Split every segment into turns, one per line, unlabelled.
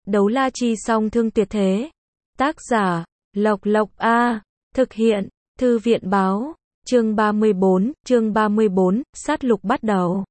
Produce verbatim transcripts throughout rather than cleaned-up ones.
Đấu la chi song thương tuyệt thế. Tác giả, Lộc Lộc A. Thực hiện, Thư viện báo. Chương ba mươi bốn, chương ba mươi bốn, sát lục bắt đầu.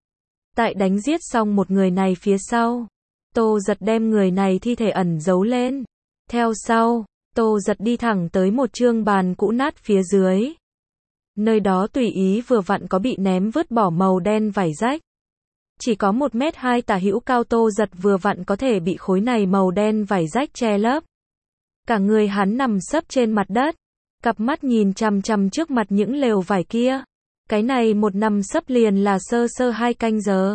Tại đánh giết xong một người này phía sau, Tô Giật đem người này thi thể ẩn giấu lên. Theo sau, Tô Giật đi thẳng tới một chương bàn cũ nát phía dưới. Nơi đó tùy ý vừa vặn có bị ném vứt bỏ màu đen vải rách. Chỉ có một mét hai tả hữu cao, Tô Giật vừa vặn có thể bị khối này màu đen vải rách che lấp. Cả người hắn nằm sấp trên mặt đất, cặp mắt nhìn chằm chằm trước mặt những lều vải kia. Cái này một nằm sấp liền là sơ sơ hai canh giờ.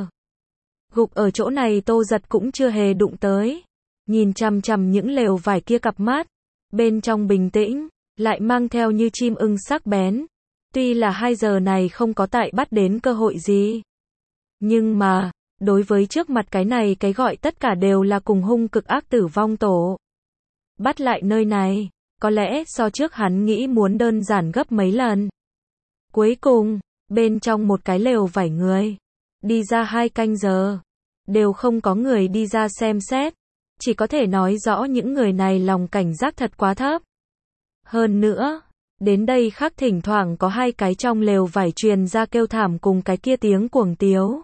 Gục ở chỗ này Tô Giật cũng chưa hề đụng tới. Nhìn chằm chằm những lều vải kia, cặp mắt bên trong bình tĩnh, lại mang theo như chim ưng sắc bén. Tuy là hai giờ này không có tại bắt đến cơ hội gì, nhưng mà, đối với trước mặt cái này cái gọi tất cả đều là cùng hung cực ác tử vong tổ. Bắt lại nơi này, có lẽ so trước hắn nghĩ muốn đơn giản gấp mấy lần. Cuối cùng, bên trong một cái lều vải người, đi ra hai canh giờ, đều không có người đi ra xem xét. Chỉ có thể nói rõ những người này lòng cảnh giác thật quá thấp. Hơn nữa, đến đây khác thỉnh thoảng có hai cái trong lều vải truyền ra kêu thảm cùng cái kia tiếng cuồng tiếu.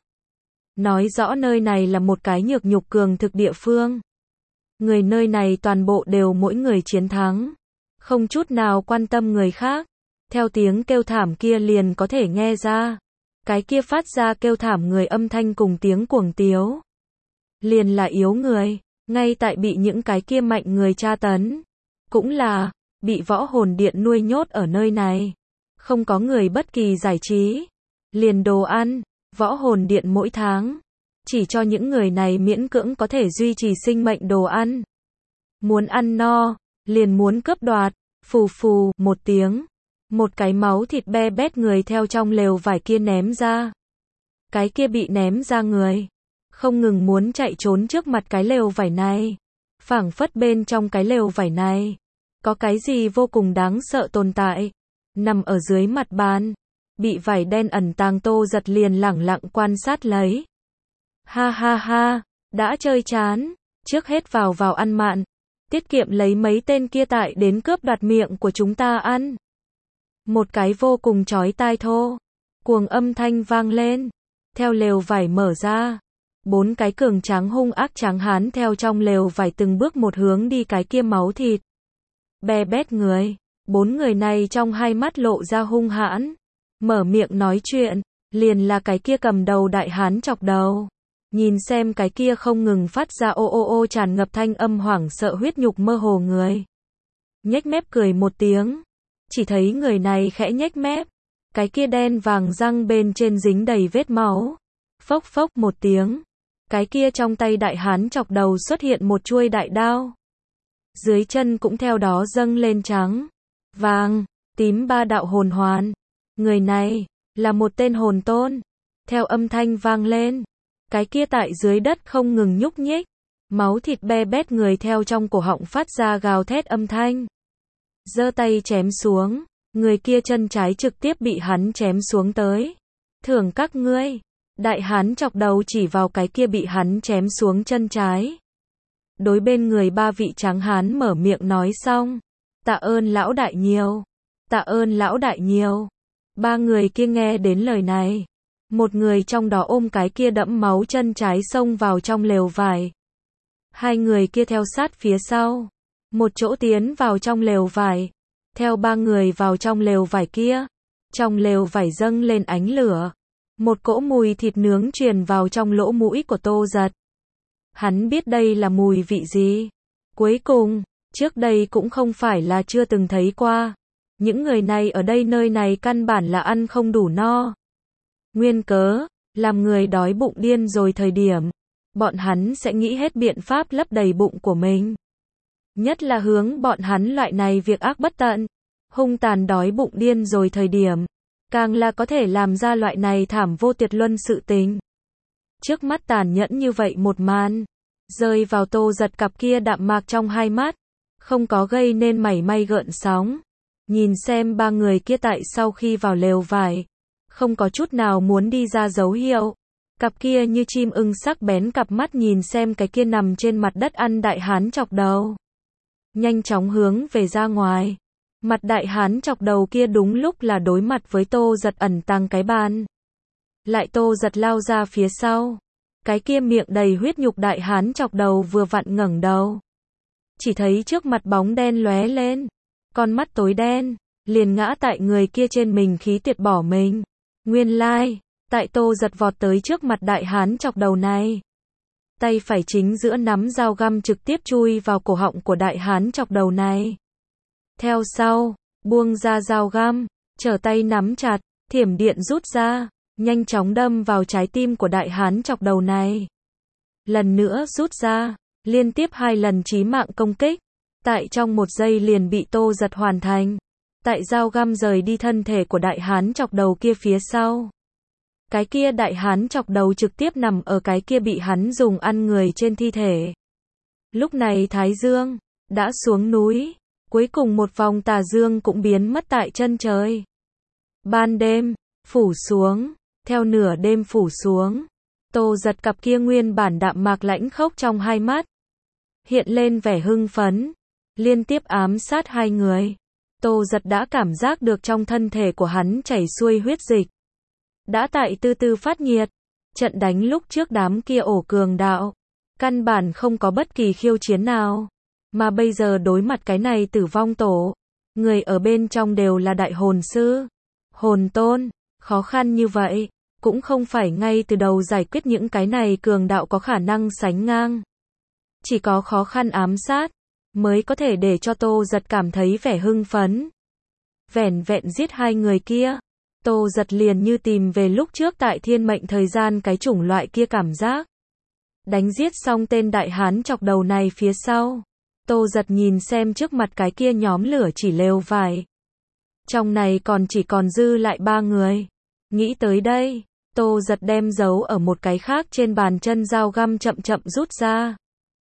Nói rõ nơi này là một cái nhược nhục cường thực địa phương. Người nơi này toàn bộ đều mỗi người chiến thắng, không chút nào quan tâm người khác. Theo tiếng kêu thảm kia liền có thể nghe ra, cái kia phát ra kêu thảm người âm thanh cùng tiếng cuồng tiếu, liền là yếu người, ngay tại bị những cái kia mạnh người tra tấn. Cũng là, bị võ hồn điện nuôi nhốt ở nơi này. Không có người bất kỳ giải trí, liền đồ ăn, võ hồn điện mỗi tháng chỉ cho những người này miễn cưỡng có thể duy trì sinh mệnh đồ ăn. Muốn ăn no, liền muốn cướp đoạt. Phù phù, một tiếng, một cái máu thịt be bét người theo trong lều vải kia ném ra. Cái kia bị ném ra người, không ngừng muốn chạy trốn trước mặt cái lều vải này. Phảng phất bên trong cái lều vải này, có cái gì vô cùng đáng sợ tồn tại. Nằm ở dưới mặt bàn, bị vải đen ẩn tàng Tô Giật liền lẳng lặng quan sát lấy. Ha ha ha, đã chơi chán, trước hết vào vào ăn mạn. Tiết kiệm lấy mấy tên kia tại đến cướp đoạt miệng của chúng ta ăn. Một cái vô cùng chói tai thô, cuồng âm thanh vang lên. Theo lều vải mở ra, bốn cái cường tráng hung ác tráng hán theo trong lều vải từng bước một hướng đi cái kia máu thịt be bét người. Bốn người này trong hai mắt lộ ra hung hãn, mở miệng nói chuyện, liền là cái kia cầm đầu đại hán chọc đầu. Nhìn xem cái kia không ngừng phát ra ô ô ô tràn ngập thanh âm hoảng sợ huyết nhục mơ hồ người. Nhếch mép cười một tiếng, chỉ thấy người này khẽ nhếch mép, cái kia đen vàng răng bên trên dính đầy vết máu. Phốc phốc một tiếng, cái kia trong tay đại hán chọc đầu xuất hiện một chuôi đại đao. Dưới chân cũng theo đó dâng lên trắng, vàng, tím ba đạo hồn hoàn. Người này là một tên hồn tôn. Theo âm thanh vang lên, cái kia tại dưới đất không ngừng nhúc nhích, máu thịt be bét người theo trong cổ họng phát ra gào thét âm thanh. Giơ tay chém xuống, người kia chân trái trực tiếp bị hắn chém xuống tới. Thưởng các ngươi. Đại hán chọc đầu chỉ vào cái kia bị hắn chém xuống chân trái. Đối bên người ba vị tráng hán mở miệng nói xong. Tạ ơn lão đại nhiều. Tạ ơn lão đại nhiều. Ba người kia nghe đến lời này. Một người trong đó ôm cái kia đẫm máu chân trái xông vào trong lều vải. Hai người kia theo sát phía sau. Một chỗ tiến vào trong lều vải. Theo ba người vào trong lều vải kia. Trong lều vải dâng lên ánh lửa. Một cỗ mùi thịt nướng truyền vào trong lỗ mũi của Tô Giật. Hắn biết đây là mùi vị gì. Cuối cùng, trước đây cũng không phải là chưa từng thấy qua. Những người này ở đây nơi này căn bản là ăn không đủ no. Nguyên cớ, làm người đói bụng điên rồi thời điểm, bọn hắn sẽ nghĩ hết biện pháp lấp đầy bụng của mình. Nhất là hướng bọn hắn loại này việc ác bất tận, hung tàn đói bụng điên rồi thời điểm, càng là có thể làm ra loại này thảm vô tuyệt luân sự tình. Trước mắt tàn nhẫn như vậy một màn, rơi vào Tô Giật cặp kia đạm mạc trong hai mắt, không có gây nên mảy may gợn sóng. Nhìn xem ba người kia tại sau khi vào lều vải, không có chút nào muốn đi ra dấu hiệu. Cặp kia như chim ưng sắc bén cặp mắt nhìn xem cái kia nằm trên mặt đất ăn đại hán chọc đầu. Nhanh chóng hướng về ra ngoài. Mặt đại hán chọc đầu kia đúng lúc là đối mặt với Tô Giật ẩn tàng cái bàn. Lại Tô Giật lao ra phía sau. Cái kia miệng đầy huyết nhục đại hán chọc đầu vừa vặn ngẩng đầu. Chỉ thấy trước mặt bóng đen lóe lên. Con mắt tối đen. Liền ngã tại người kia trên mình khí tuyệt bỏ mình. Nguyên lai, tại Tô Giật vọt tới trước mặt đại hán chọc đầu này. Tay phải chính giữa nắm dao găm trực tiếp chui vào cổ họng của đại hán chọc đầu này. Theo sau, buông ra dao găm, trở tay nắm chặt, thiểm điện rút ra, nhanh chóng đâm vào trái tim của đại hán chọc đầu này. Lần nữa rút ra, liên tiếp hai lần chí mạng công kích, tại trong một giây liền bị Tô Giật hoàn thành. Tại dao găm rời đi thân thể của đại hán chọc đầu kia phía sau. Cái kia đại hán chọc đầu trực tiếp nằm ở cái kia bị hắn dùng ăn người trên thi thể. Lúc này Thái Dương đã xuống núi, cuối cùng một vòng tà dương cũng biến mất tại chân trời. Ban đêm phủ xuống, theo nửa đêm phủ xuống, Tô Giật cặp kia nguyên bản đạm mạc lãnh khốc trong hai mắt, hiện lên vẻ hưng phấn, liên tiếp ám sát hai người. Tô Giật đã cảm giác được trong thân thể của hắn chảy xuôi huyết dịch. Đã tại từ từ phát nhiệt. Trận đánh lúc trước đám kia ổ cường đạo. Căn bản không có bất kỳ khiêu chiến nào. Mà bây giờ đối mặt cái này tử vong tổ. Người ở bên trong đều là đại hồn sư. Hồn tôn. Khó khăn như vậy. Cũng không phải ngay từ đầu giải quyết những cái này cường đạo có khả năng sánh ngang. Chỉ có khó khăn ám sát. Mới có thể để cho Tô Giật cảm thấy vẻ hưng phấn. Vẻn vẹn giết hai người kia. Tô Giật liền như tìm về lúc trước tại thiên mệnh thời gian cái chủng loại kia cảm giác. Đánh giết xong tên đại hán chọc đầu này phía sau. Tô Giật nhìn xem trước mặt cái kia nhóm lửa chỉ lều vải. Trong này còn chỉ còn dư lại ba người. Nghĩ tới đây, Tô Giật đem giấu ở một cái khác trên bàn chân dao găm chậm chậm rút ra.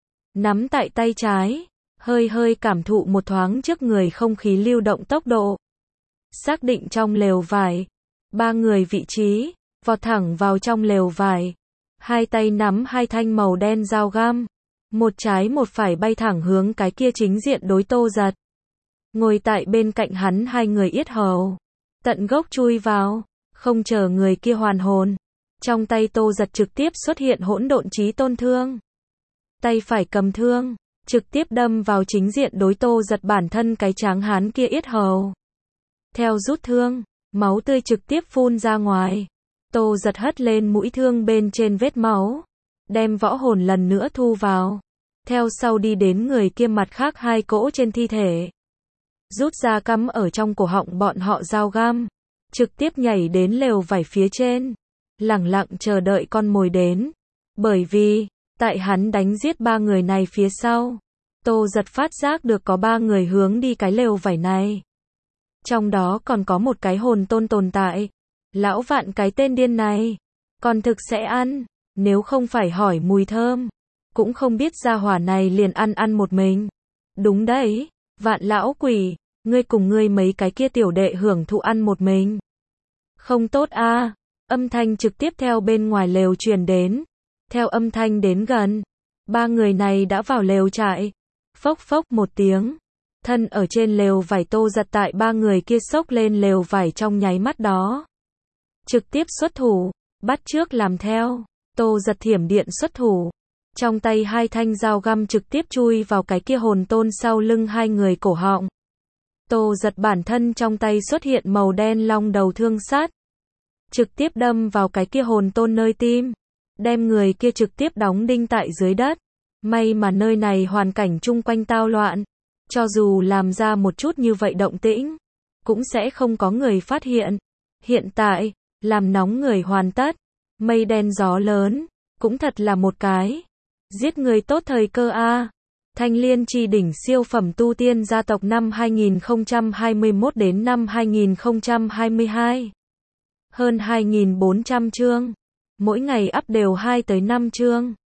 Nắm tại tay trái. Hơi hơi cảm thụ một thoáng trước người không khí lưu động tốc độ. Xác định trong lều vải. Ba người vị trí, vọt thẳng vào trong lều vải. Hai tay nắm hai thanh màu đen dao găm. Một trái một phải bay thẳng hướng cái kia chính diện đối Tô Giật. Ngồi tại bên cạnh hắn hai người yết hầu. Tận gốc chui vào, không chờ người kia hoàn hồn. Trong tay Tô Giật trực tiếp xuất hiện hỗn độn chí tôn thương. Tay phải cầm thương. Trực tiếp đâm vào chính diện đối Tô Giật bản thân cái tráng hán kia yết hầu. Theo rút thương, máu tươi trực tiếp phun ra ngoài. Tô Giật hất lên mũi thương bên trên vết máu. Đem võ hồn lần nữa thu vào. Theo sau đi đến người kia mặt khác hai cỗ trên thi thể. Rút ra cắm ở trong cổ họng bọn họ dao găm. Trực tiếp nhảy đến lều vải phía trên. Lẳng lặng chờ đợi con mồi đến. Bởi vì tại hắn đánh giết ba người này phía sau, Tô Giật phát giác được có ba người hướng đi cái lều vải này. Trong đó còn có một cái hồn tôn tồn tại. Lão vạn cái tên điên này, còn thực sẽ ăn, nếu không phải hỏi mùi thơm, cũng không biết gia hỏa này liền ăn ăn một mình. Đúng đấy, vạn lão quỷ, ngươi cùng ngươi mấy cái kia tiểu đệ hưởng thụ ăn một mình. Không tốt a. Âm thanh trực tiếp theo bên ngoài lều truyền đến. Theo âm thanh đến gần, ba người này đã vào lều trại. Phốc phốc một tiếng, thân ở trên lều vải Tô Giật tại ba người kia xốc lên lều vải trong nháy mắt đó. Trực tiếp xuất thủ, bắt trước làm theo. Tô Giật thiểm điện xuất thủ. Trong tay hai thanh dao găm trực tiếp chui vào cái kia hồn tôn sau lưng hai người cổ họng. Tô Giật bản thân trong tay xuất hiện màu đen long đầu thương sát. Trực tiếp đâm vào cái kia hồn tôn nơi tim. Đem người kia trực tiếp đóng đinh tại dưới đất. May mà nơi này hoàn cảnh chung quanh tao loạn. Cho dù làm ra một chút như vậy động tĩnh, cũng sẽ không có người phát hiện. Hiện tại, làm nóng người hoàn tất. Mây đen gió lớn, cũng thật là một cái. Giết người tốt thời cơ a. Thanh Liên Chi đỉnh siêu phẩm tu tiên gia tộc năm hai nghìn không trăm hai mươi mốt đến năm hai nghìn không trăm hai mươi hai. Hơn hai nghìn bốn trăm chương. Mỗi ngày up đều hai tới năm chương.